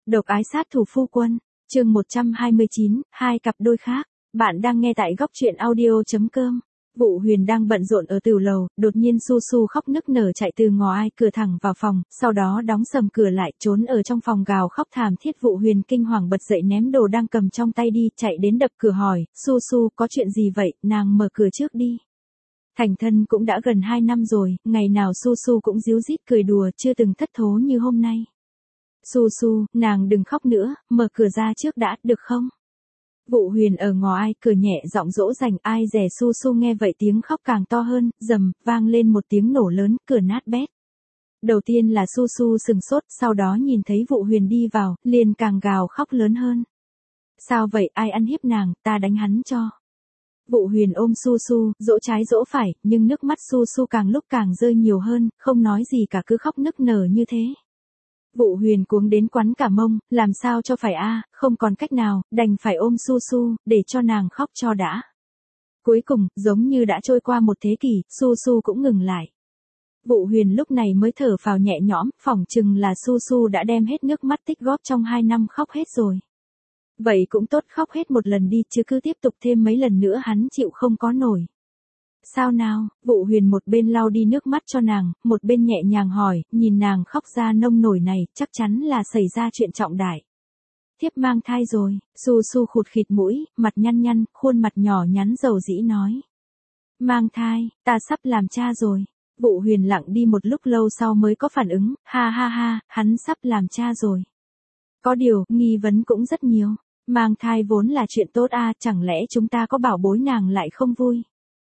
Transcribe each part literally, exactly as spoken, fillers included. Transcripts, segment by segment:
Độc ái sát thủ phu quân, chương một trăm hai mươi chín, hai cặp đôi khác. Bạn đang nghe tại góc truyện audio.com. Vụ Huyền đang bận rộn ở tửu lầu, đột nhiên Su Su khóc nức nở chạy từ ngõ ai cửa thẳng vào phòng, sau đó đóng sầm cửa lại, trốn ở trong phòng gào khóc thảm thiết. Vụ Huyền kinh hoàng bật dậy ném đồ đang cầm trong tay đi, chạy đến đập cửa hỏi, Su Su có chuyện gì vậy, nàng mở cửa trước đi. Thành thân cũng đã gần hai năm rồi, ngày nào Su Su cũng díu dít cười đùa, chưa từng thất thố như hôm nay. Su Su, nàng đừng khóc nữa, mở cửa ra trước đã, được không? Vụ Huyền ở ngõ ai cửa nhẹ giọng dỗ dành. Ai dè Su Su nghe vậy tiếng khóc càng to hơn, rầm, vang lên một tiếng nổ lớn, cửa nát bét. Đầu tiên là Su Su sừng sốt, sau đó nhìn thấy Vụ Huyền đi vào, liền càng gào khóc lớn hơn. Sao vậy, ai ăn hiếp nàng, ta đánh hắn cho. Vụ Huyền ôm Su Su, dỗ trái dỗ phải, nhưng nước mắt Su Su càng lúc càng rơi nhiều hơn, không nói gì cả cứ khóc nức nở như thế. Vụ Huyền cuống đến quắn cả mông, làm sao cho phải a, không còn cách nào, đành phải ôm Su Su, để cho nàng khóc cho đã. Cuối cùng, giống như đã trôi qua một thế kỷ, Su Su cũng ngừng lại. Vụ Huyền lúc này mới thở phào nhẹ nhõm, phỏng chừng là Su Su đã đem hết nước mắt tích góp trong hai năm khóc hết rồi. Vậy cũng tốt, khóc hết một lần đi, chứ cứ tiếp tục thêm mấy lần nữa hắn chịu không có nổi. Sao nào, Vụ Huyền một bên lau đi nước mắt cho nàng, một bên nhẹ nhàng hỏi, nhìn nàng khóc ra nông nổi này, chắc chắn là xảy ra chuyện trọng đại. Thiếp mang thai rồi, Su Su khụt khịt mũi, mặt nhăn nhăn, khuôn mặt nhỏ nhắn dầu dĩ nói. Mang thai, ta sắp làm cha rồi. Vụ Huyền lặng đi một lúc lâu sau mới có phản ứng, ha ha ha, hắn sắp làm cha rồi. Có điều, nghi vấn cũng rất nhiều. Mang thai vốn là chuyện tốt a, chẳng lẽ chúng ta có bảo bối nàng lại không vui?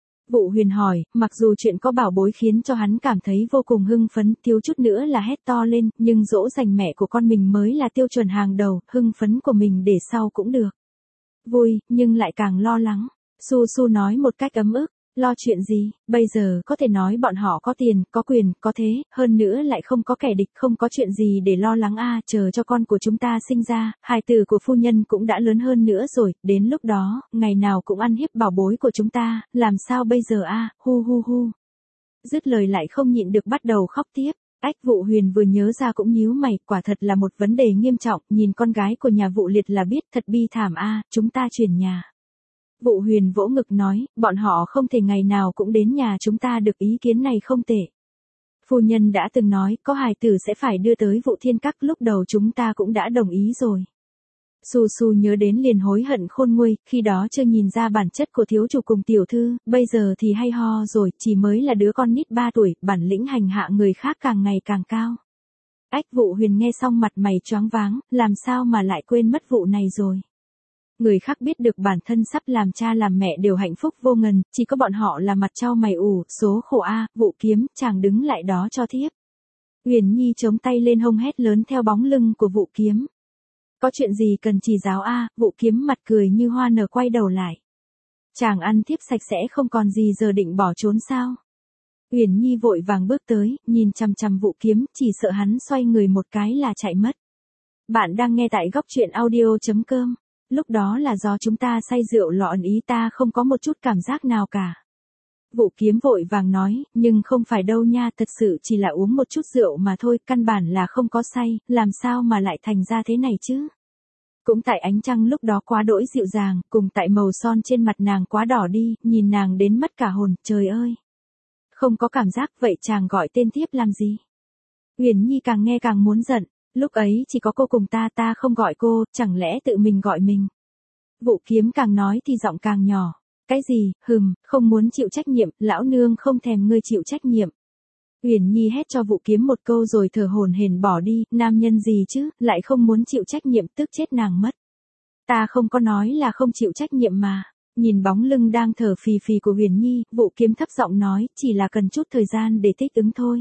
Vụ Huyền hỏi, mặc dù chuyện có bảo bối khiến cho hắn cảm thấy vô cùng hưng phấn, thiếu chút nữa là hét to lên, nhưng dỗ dành mẹ của con mình mới là tiêu chuẩn hàng đầu, hưng phấn của mình để sau cũng được. Vui, nhưng lại càng lo lắng. Su Su nói một cách ấm ức, lo chuyện gì, bây giờ có thể nói bọn họ có tiền, có quyền, có thế, hơn nữa lại không có kẻ địch, không có chuyện gì để lo lắng a, chờ cho con của chúng ta sinh ra, hài tử của phu nhân cũng đã lớn hơn nữa rồi, đến lúc đó, ngày nào cũng ăn hiếp bảo bối của chúng ta, làm sao bây giờ a, hu hu hu. Dứt lời lại không nhịn được bắt đầu khóc tiếp. Ách, Vụ Huyền vừa nhớ ra cũng nhíu mày, quả thật là một vấn đề nghiêm trọng, nhìn con gái của nhà Vụ Liệt là biết, thật bi thảm a, chúng ta chuyển nhà. Vụ Huyền vỗ ngực nói, bọn họ không thể ngày nào cũng đến nhà chúng ta được, ý kiến này không tệ. Phu nhân đã từng nói, có hài tử sẽ phải đưa tới Vụ Thiên Các, lúc đầu chúng ta cũng đã đồng ý rồi. Su Su nhớ đến liền hối hận khôn nguôi, khi đó chưa nhìn ra bản chất của thiếu chủ cùng tiểu thư, bây giờ thì hay ho rồi, chỉ mới là đứa con nít ba tuổi, bản lĩnh hành hạ người khác càng ngày càng cao. Ách, Vụ Huyền nghe xong mặt mày choáng váng, làm sao mà lại quên mất vụ này rồi. Người khác biết được bản thân sắp làm cha làm mẹ đều hạnh phúc vô ngần, chỉ có bọn họ là mặt trao mày ủ, số khổ a, Vụ Kiếm, chàng đứng lại đó cho thiếp. Huyền Nhi chống tay lên hông hét lớn theo bóng lưng của Vụ Kiếm. Có chuyện gì cần chỉ giáo a, Vụ Kiếm mặt cười như hoa nở quay đầu lại. Chàng ăn thiếp sạch sẽ không còn gì giờ định bỏ trốn sao? Huyền Nhi vội vàng bước tới, nhìn chằm chằm Vụ Kiếm, chỉ sợ hắn xoay người một cái là chạy mất. Bạn đang nghe tại góc truyện audio.com. Lúc đó là do chúng ta say rượu lọ ẩn ý, ta không có một chút cảm giác nào cả. Vụ Kiếm vội vàng nói, nhưng không phải đâu nha, thật sự chỉ là uống một chút rượu mà thôi, căn bản là không có say, làm sao mà lại thành ra thế này chứ? Cũng tại ánh trăng lúc đó quá đỗi dịu dàng, cùng tại màu son trên mặt nàng quá đỏ đi, nhìn nàng đến mất cả hồn, trời ơi. Không có cảm giác, vậy chàng gọi tên tiếp làm gì? Huyền Nhi càng nghe càng muốn giận. Lúc ấy chỉ có cô cùng ta, ta không gọi cô, chẳng lẽ tự mình gọi mình. Vụ Kiếm càng nói thì giọng càng nhỏ. Cái gì, hừm, không muốn chịu trách nhiệm, lão nương không thèm ngươi chịu trách nhiệm. Huyền Nhi hét cho Vụ Kiếm một câu rồi thở hổn hển bỏ đi, nam nhân gì chứ, lại không muốn chịu trách nhiệm, tức chết nàng mất. Ta không có nói là không chịu trách nhiệm mà. Nhìn bóng lưng đang thở phì phì của Huyền Nhi, Vụ Kiếm thấp giọng nói, chỉ là cần chút thời gian để thích ứng thôi.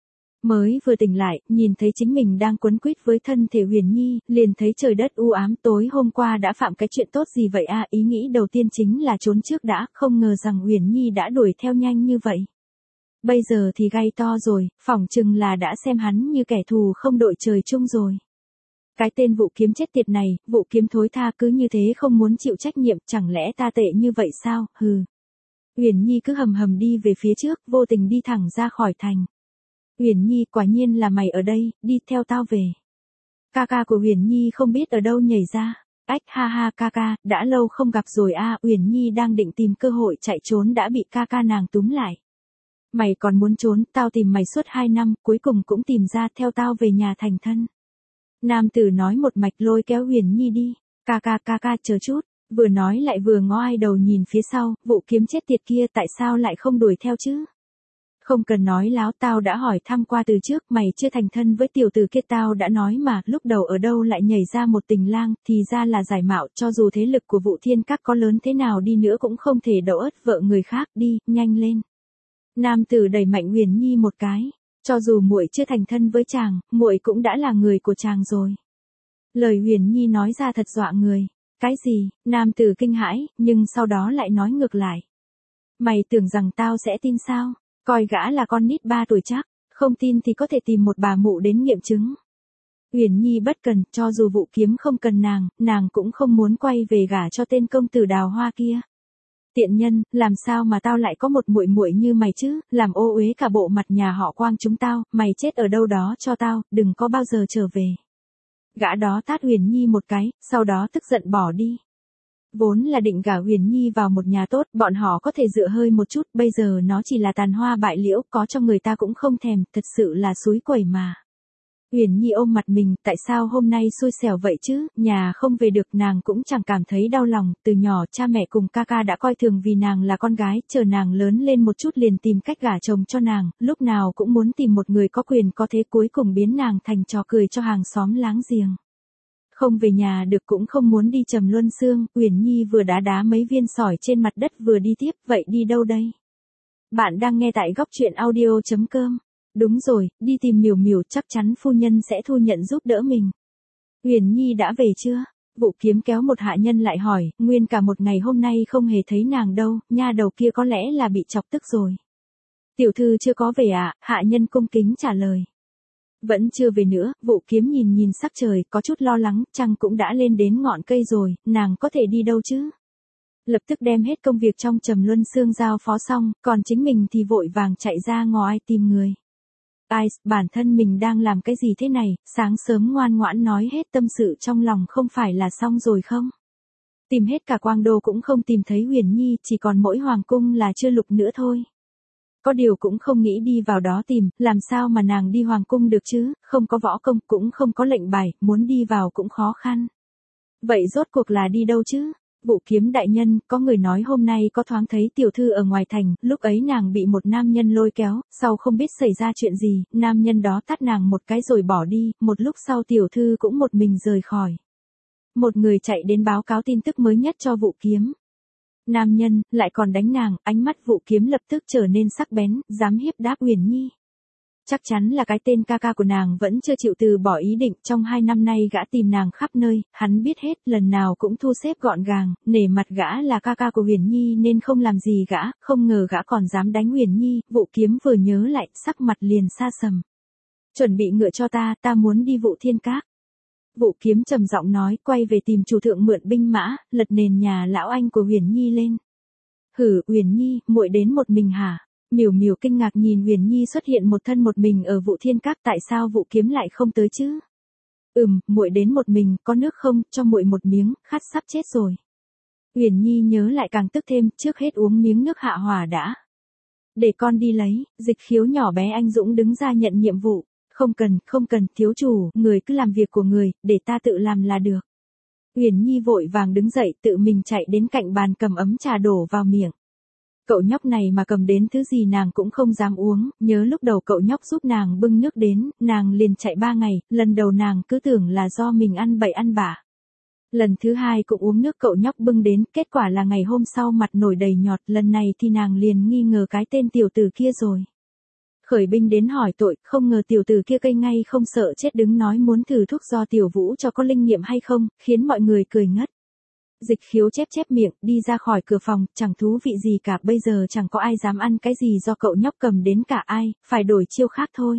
Mới vừa tỉnh lại, nhìn thấy chính mình đang quấn quýt với thân thể Huyền Nhi, liền thấy trời đất u ám, tối hôm qua đã phạm cái chuyện tốt gì vậy a, ý nghĩ đầu tiên chính là trốn trước đã, không ngờ rằng Huyền Nhi đã đuổi theo nhanh như vậy. Bây giờ thì gay to rồi, phỏng chừng là đã xem hắn như kẻ thù không đội trời chung rồi. Cái tên Vụ Kiếm chết tiệt này, Vụ Kiếm thối tha cứ như thế không muốn chịu trách nhiệm, chẳng lẽ ta tệ như vậy sao, hừ. Huyền Nhi cứ hầm hầm đi về phía trước, vô tình đi thẳng ra khỏi thành. Huyền Nhi, quả nhiên là mày ở đây, đi theo tao về. Ca ca của Uyển Nhi không biết ở đâu nhảy ra. Ách ha ha ca ca, đã lâu không gặp rồi a. Uyển Nhi đang định tìm cơ hội chạy trốn đã bị ca ca nàng túm lại. Mày còn muốn trốn, tao tìm mày suốt hai năm, cuối cùng cũng tìm ra, theo tao về nhà thành thân. Nam tử nói một mạch lôi kéo Uyển Nhi đi. Ca ca ca ca chờ chút, vừa nói lại vừa ngó ai đầu nhìn phía sau, Vũ Kiếm chết tiệt kia tại sao lại không đuổi theo chứ? Không cần nói láo, tao đã hỏi thăm qua từ trước, mày chưa thành thân với tiểu tử kia, tao đã nói mà, lúc đầu ở đâu lại nhảy ra một tình lang, thì ra là giải mạo, cho dù thế lực của Vũ Thiên Các có lớn thế nào đi nữa cũng không thể đậu ớt vợ người khác, đi, nhanh lên. Nam tử đẩy mạnh Uyển Nhi một cái, cho dù muội chưa thành thân với chàng, muội cũng đã là người của chàng rồi. Lời Uyển Nhi nói ra thật dọa người. Cái gì? Nam tử kinh hãi, nhưng sau đó lại nói ngược lại. Mày tưởng rằng tao sẽ tin sao? Coi gã là con nít ba tuổi chắc, không tin thì có thể tìm một bà mụ đến nghiệm chứng. Uyển Nhi bất cần, cho dù Vũ Kiếm không cần nàng, nàng cũng không muốn quay về gả cho tên công tử đào hoa kia. Tiện nhân, làm sao mà tao lại có một muội muội như mày chứ, làm ô uế cả bộ mặt nhà họ Quang chúng tao, mày chết ở đâu đó cho tao, đừng có bao giờ trở về. Gã đó tát Uyển Nhi một cái, sau đó tức giận bỏ đi. Vốn là định gả Uyển Nhi vào một nhà tốt, bọn họ có thể dựa hơi một chút, bây giờ nó chỉ là tàn hoa bại liễu, có cho người ta cũng không thèm, thật sự là xúi quẩy mà. Uyển Nhi ôm mặt mình, tại sao hôm nay xui xẻo vậy chứ, nhà không về được, nàng cũng chẳng cảm thấy đau lòng, từ nhỏ cha mẹ cùng ca ca đã coi thường vì nàng là con gái, chờ nàng lớn lên một chút liền tìm cách gả chồng cho nàng, lúc nào cũng muốn tìm một người có quyền có thế, cuối cùng biến nàng thành trò cười cho hàng xóm láng giềng. Không về nhà được cũng không muốn đi Trầm Luân Xương, Uyển Nhi vừa đá đá mấy viên sỏi trên mặt đất vừa đi tiếp, vậy đi đâu đây? Bạn đang nghe tại góc truyện audio chấm com. Đúng rồi, đi tìm Miểu Miểu, chắc chắn phu nhân sẽ thu nhận giúp đỡ mình. Uyển Nhi đã về chưa? Vũ Kiếm kéo một hạ nhân lại hỏi, nguyên cả một ngày hôm nay không hề thấy nàng đâu, nha đầu kia có lẽ là bị chọc tức rồi. Tiểu thư chưa có về ạ, à? Hạ nhân cung kính trả lời. Vẫn chưa về nữa, Vũ Kiếm nhìn nhìn sắc trời, có chút lo lắng, trăng cũng đã lên đến ngọn cây rồi, nàng có thể đi đâu chứ? Lập tức đem hết công việc trong Trầm Luân Xương giao phó xong, còn chính mình thì vội vàng chạy ra ngoài tìm người. Ai, bản thân mình đang làm cái gì thế này, sáng sớm ngoan ngoãn nói hết tâm sự trong lòng không phải là xong rồi không? Tìm hết cả Quang Đô cũng không tìm thấy Uyển Nhi, chỉ còn mỗi Hoàng Cung là chưa lục nữa thôi. Có điều cũng không nghĩ đi vào đó tìm, làm sao mà nàng đi Hoàng Cung được chứ, không có võ công, cũng không có lệnh bài, muốn đi vào cũng khó khăn. Vậy rốt cuộc là đi đâu chứ? Vũ Kiếm đại nhân, có người nói hôm nay có thoáng thấy tiểu thư ở ngoài thành, lúc ấy nàng bị một nam nhân lôi kéo, sau không biết xảy ra chuyện gì, nam nhân đó tát nàng một cái rồi bỏ đi, một lúc sau tiểu thư cũng một mình rời khỏi. Một người chạy đến báo cáo tin tức mới nhất cho Vũ Kiếm. Nam nhân, lại còn đánh nàng, ánh mắt Vũ Kiếm lập tức trở nên sắc bén, dám hiếp đáp Uyển Nhi. Chắc chắn là cái tên ca ca của nàng vẫn chưa chịu từ bỏ ý định, trong hai năm nay gã tìm nàng khắp nơi, hắn biết hết, lần nào cũng thu xếp gọn gàng, nể mặt gã là ca ca của Uyển Nhi nên không làm gì gã, không ngờ gã còn dám đánh Uyển Nhi, Vũ Kiếm vừa nhớ lại, sắc mặt liền sa sầm. Chuẩn bị ngựa cho ta, ta muốn đi Vũ Thiên Các. Vũ Kiếm trầm giọng nói, quay về tìm chủ thượng mượn binh mã, lật nền nhà lão anh của Uyển Nhi lên. Hử, Uyển Nhi, muội đến một mình hả? Miểu Miểu kinh ngạc nhìn Uyển Nhi xuất hiện một thân một mình ở Vũ Thiên Các, tại sao Vũ Kiếm lại không tới chứ? Ừm, muội đến một mình, có nước không, cho muội một miếng, khát sắp chết rồi. Uyển Nhi nhớ lại càng tức thêm, trước hết uống miếng nước hạ hỏa đã. Để con đi lấy, Dịch Khiếu nhỏ bé anh dũng đứng ra nhận nhiệm vụ. Không cần, không cần, thiếu chủ, người cứ làm việc của người, để ta tự làm là được. Uyển Nhi vội vàng đứng dậy, tự mình chạy đến cạnh bàn cầm ấm trà đổ vào miệng. Cậu nhóc này mà cầm đến thứ gì nàng cũng không dám uống, nhớ lúc đầu cậu nhóc giúp nàng bưng nước đến, nàng liền chạy ba ngày, lần đầu nàng cứ tưởng là do mình ăn bậy ăn bạ. Lần thứ hai cũng uống nước cậu nhóc bưng đến, kết quả là ngày hôm sau mặt nổi đầy nhọt, lần này thì nàng liền nghi ngờ cái tên tiểu tử kia rồi. Khởi binh đến hỏi tội, không ngờ tiểu tử kia cây ngay không sợ chết đứng nói muốn thử thuốc do tiểu vũ cho có linh nghiệm hay không, khiến mọi người cười ngất. Dịch Khiếu chép chép miệng, đi ra khỏi cửa phòng, chẳng thú vị gì cả, bây giờ chẳng có ai dám ăn cái gì do cậu nhóc cầm đến cả ai, phải đổi chiêu khác thôi.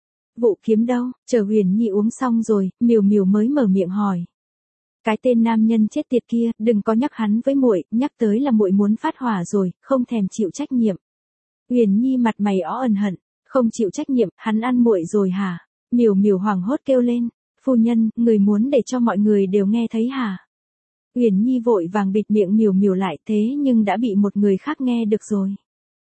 Vũ Kiếm đâu, chờ Uyển Nhi uống xong rồi, Miểu Miểu mới mở miệng hỏi. Cái tên nam nhân chết tiệt kia, đừng có nhắc hắn với muội, nhắc tới là muội muốn phát hỏa rồi, không thèm chịu trách nhiệm. Uyển Nhi mặt mày ó ẩn hận, không chịu trách nhiệm, hắn ăn muội rồi hả? Miểu Miểu hoảng hốt kêu lên. phu nhân, người muốn để cho mọi người đều nghe thấy hả? Uyển Nhi vội vàng bịt miệng miều miều lại, thế nhưng đã bị một người khác nghe được rồi.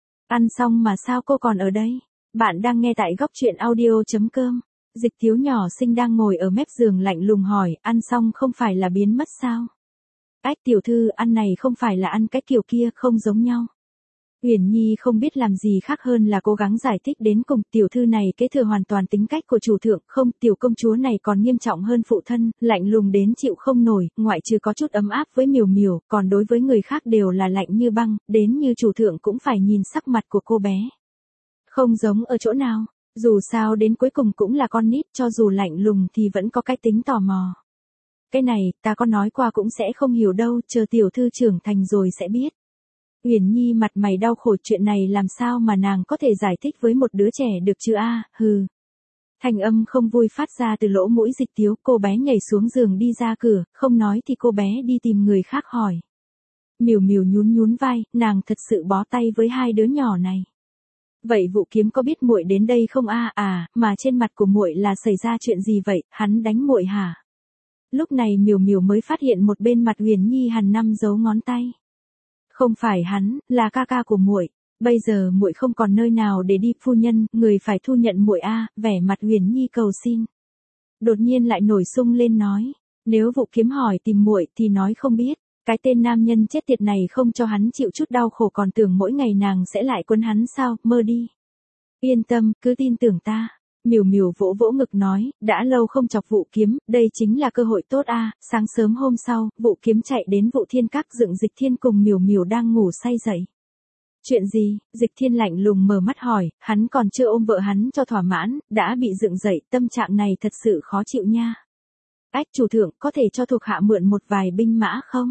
Ăn xong mà sao cô còn ở đây? Bạn đang nghe tại góc truyện audio.com. Dịch Tiếu nhỏ xinh đang ngồi ở mép giường lạnh lùng hỏi, ăn xong không phải là biến mất sao? Ách tiểu thư, ăn này không phải là ăn cái kiểu kia, không giống nhau. Uyển Nhi không biết làm gì khác hơn là cố gắng giải thích đến cùng, tiểu thư này kế thừa hoàn toàn tính cách của chủ thượng, không, tiểu công chúa này còn nghiêm trọng hơn phụ thân, lạnh lùng đến chịu không nổi, ngoại trừ có chút ấm áp với miều miều, còn đối với người khác đều là lạnh như băng, đến như chủ thượng cũng phải nhìn sắc mặt của cô bé. Không giống ở chỗ nào, dù sao đến cuối cùng cũng là con nít, cho dù lạnh lùng thì vẫn có cái tính tò mò. Cái này, ta có nói qua cũng sẽ không hiểu đâu, chờ tiểu thư trưởng thành rồi sẽ biết. Uyển Nhi mặt mày đau khổ, chuyện này làm sao mà nàng có thể giải thích với một đứa trẻ được chứ a, hừ. Thanh âm không vui phát ra từ lỗ mũi Dịch Tiếu, cô bé nhảy xuống giường đi ra cửa, không nói thì cô bé đi tìm người khác hỏi. Miều miều nhún nhún vai, nàng thật sự bó tay với hai đứa nhỏ này. Vậy Vũ Kiếm có biết muội đến đây không a? À, mà trên mặt của muội là xảy ra chuyện gì vậy, hắn đánh muội hả? Lúc này miều miều mới phát hiện một bên mặt Uyển Nhi hằn năm dấu ngón tay. Không phải hắn, là ca ca của muội. Bây giờ muội không còn nơi nào để đi, phu nhân, người phải thu nhận muội a, vẻ mặt Uyển Nhi cầu xin. Đột nhiên lại nổi sung lên nói, nếu Vũ Kiếm hỏi tìm muội thì nói không biết, cái tên nam nhân chết tiệt này không cho hắn chịu chút đau khổ còn tưởng mỗi ngày nàng sẽ lại quấn hắn sao, mơ đi. Yên tâm, cứ tin tưởng ta. Miều miều vỗ vỗ ngực nói, đã lâu không chọc Vũ Kiếm, đây chính là cơ hội tốt a. Sáng sớm hôm sau, Vũ Kiếm chạy đến Vũ Thiên Các dựng Dịch Thiên cùng miều miều đang ngủ say dậy. Chuyện gì? Dịch Thiên lạnh lùng mở mắt hỏi, hắn còn chưa ôm vợ hắn cho thỏa mãn, đã bị dựng dậy, tâm trạng này thật sự khó chịu nha. Ách chủ thượng, có thể cho thuộc hạ mượn một vài binh mã không?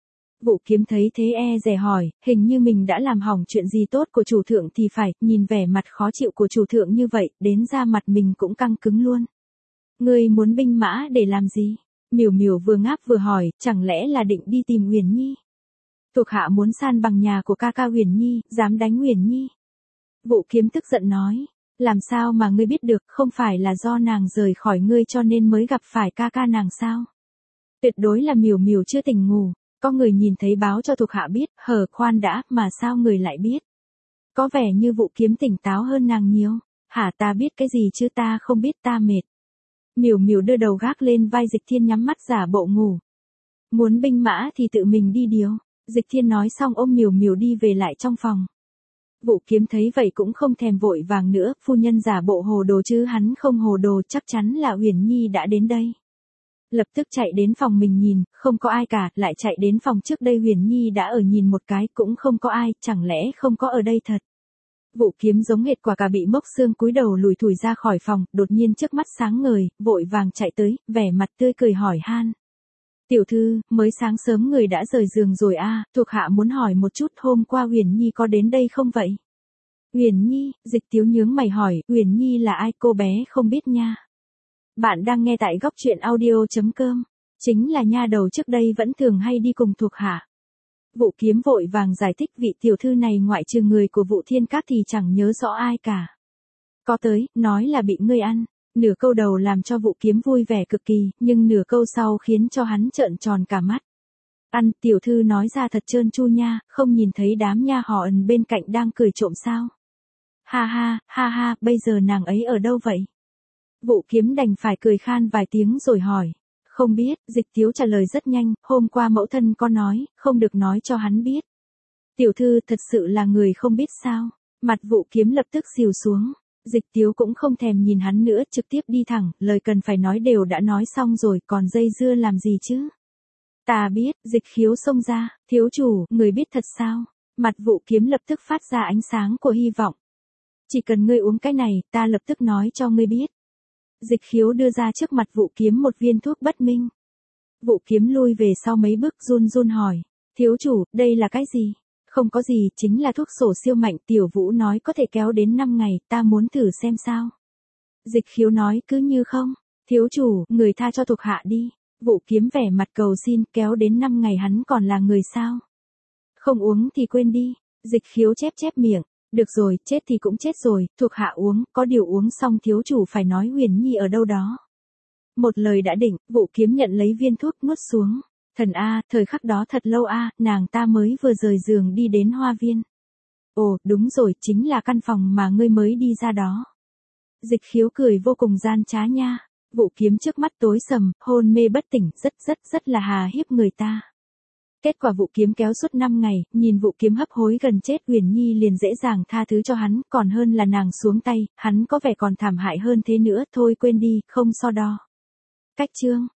Vũ Kiếm thấy thế e dè hỏi, hình như mình đã làm hỏng chuyện gì tốt của chủ thượng thì phải, nhìn vẻ mặt khó chịu của chủ thượng như vậy, đến ra mặt mình cũng căng cứng luôn. Ngươi muốn binh mã để làm gì? Miều miều vừa ngáp vừa hỏi, chẳng lẽ là định đi tìm Uyển Nhi? Thuộc hạ muốn san bằng nhà của ca ca Uyển Nhi, dám đánh Uyển Nhi. Vũ Kiếm tức giận nói, làm sao mà ngươi biết được, không phải là do nàng rời khỏi ngươi cho nên mới gặp phải ca ca nàng sao? Tuyệt đối là miều miều chưa tỉnh ngủ. Có người nhìn thấy báo cho thuộc hạ biết, hờ khoan đã, mà sao người lại biết? Có vẻ như Vũ Kiếm tỉnh táo hơn nàng nhiều. Hả, ta biết cái gì chứ, ta không biết, ta mệt. Miều miều đưa đầu gác lên vai Dịch Thiên nhắm mắt giả bộ ngủ. Muốn binh mã thì tự mình đi điều. Dịch Thiên nói xong ôm miều miều đi về lại trong phòng. Vũ Kiếm thấy vậy cũng không thèm vội vàng nữa, phu nhân giả bộ hồ đồ chứ hắn không hồ đồ, chắc chắn là Uyển Nhi đã đến đây. Lập tức chạy đến phòng mình nhìn, không có ai cả, lại chạy đến phòng trước đây Uyển Nhi đã ở nhìn một cái, cũng không có ai, chẳng lẽ không có ở đây thật. Vũ Kiếm giống hệt quả cà bị mốc xương cúi đầu lùi thủi ra khỏi phòng, đột nhiên trước mắt sáng ngời, vội vàng chạy tới, vẻ mặt tươi cười hỏi han. Tiểu thư, mới sáng sớm người đã rời giường rồi a, à, thuộc hạ muốn hỏi một chút, hôm qua Uyển Nhi có đến đây không vậy? Uyển Nhi, Dịch Tiếu nhướng mày hỏi, Uyển Nhi là ai, cô bé không biết nha. Bạn đang nghe tại góc truyện audio.com, chính là nha đầu trước đây vẫn thường hay đi cùng thuộc hạ. Vũ Kiếm vội vàng giải thích, vị tiểu thư này ngoại trừ người của Vũ Thiên Các thì chẳng nhớ rõ ai cả. Có tới, nói là bị ngươi ăn. Nửa câu đầu làm cho Vũ Kiếm vui vẻ cực kỳ, nhưng nửa câu sau khiến cho hắn trợn tròn cả mắt. Ăn, tiểu thư nói ra thật trơn tru nha, không nhìn thấy đám nha họ ẩn bên cạnh đang cười trộm sao? Ha ha, ha ha, bây giờ nàng ấy ở đâu vậy? Vũ Kiếm đành phải cười khan vài tiếng rồi hỏi. Không biết, Dịch Tiếu trả lời rất nhanh, hôm qua mẫu thân có nói, không được nói cho hắn biết. Tiểu thư thật sự là người không biết sao? Mặt Vũ Kiếm lập tức xìu xuống. Dịch Tiếu cũng không thèm nhìn hắn nữa, trực tiếp đi thẳng, lời cần phải nói đều đã nói xong rồi, còn dây dưa làm gì chứ? Ta biết, Dịch Khiếu xông ra, thiếu chủ, người biết thật sao? Mặt Vũ Kiếm lập tức phát ra ánh sáng của hy vọng. Chỉ cần ngươi uống cái này, ta lập tức nói cho ngươi biết. Dịch Khiếu đưa ra trước mặt Vũ Kiếm một viên thuốc bất minh. Vũ Kiếm lui về sau mấy bước run run hỏi, thiếu chủ, đây là cái gì? Không có gì, chính là thuốc sổ siêu mạnh, tiểu Vũ nói có thể kéo đến năm ngày, ta muốn thử xem sao. Dịch Khiếu nói cứ như không, thiếu chủ, người tha cho thuộc hạ đi. Vũ Kiếm vẻ mặt cầu xin, kéo đến năm ngày hắn còn là người sao? Không uống thì quên đi. Dịch Khiếu chép chép miệng, được rồi, chết thì cũng chết rồi, thuộc hạ uống, có điều uống xong thiếu chủ phải nói Uyển Nhi ở đâu đó. Một lời đã định, Vũ Kiếm nhận lấy viên thuốc nuốt xuống. Thần a, thời khắc đó thật lâu a, nàng ta mới vừa rời giường đi đến hoa viên. Ồ, đúng rồi, chính là căn phòng mà ngươi mới đi ra đó. Dịch Khiếu cười vô cùng gian trá nha. Vũ Kiếm trước mắt tối sầm, hôn mê bất tỉnh, rất rất rất là hà hiếp người ta. Kết quả Vũ Kiếm kéo suốt năm ngày, nhìn Vũ Kiếm hấp hối gần chết, Uyển Nhi liền dễ dàng tha thứ cho hắn, còn hơn là nàng xuống tay, hắn có vẻ còn thảm hại hơn thế nữa, thôi quên đi, không so đo. Cách chương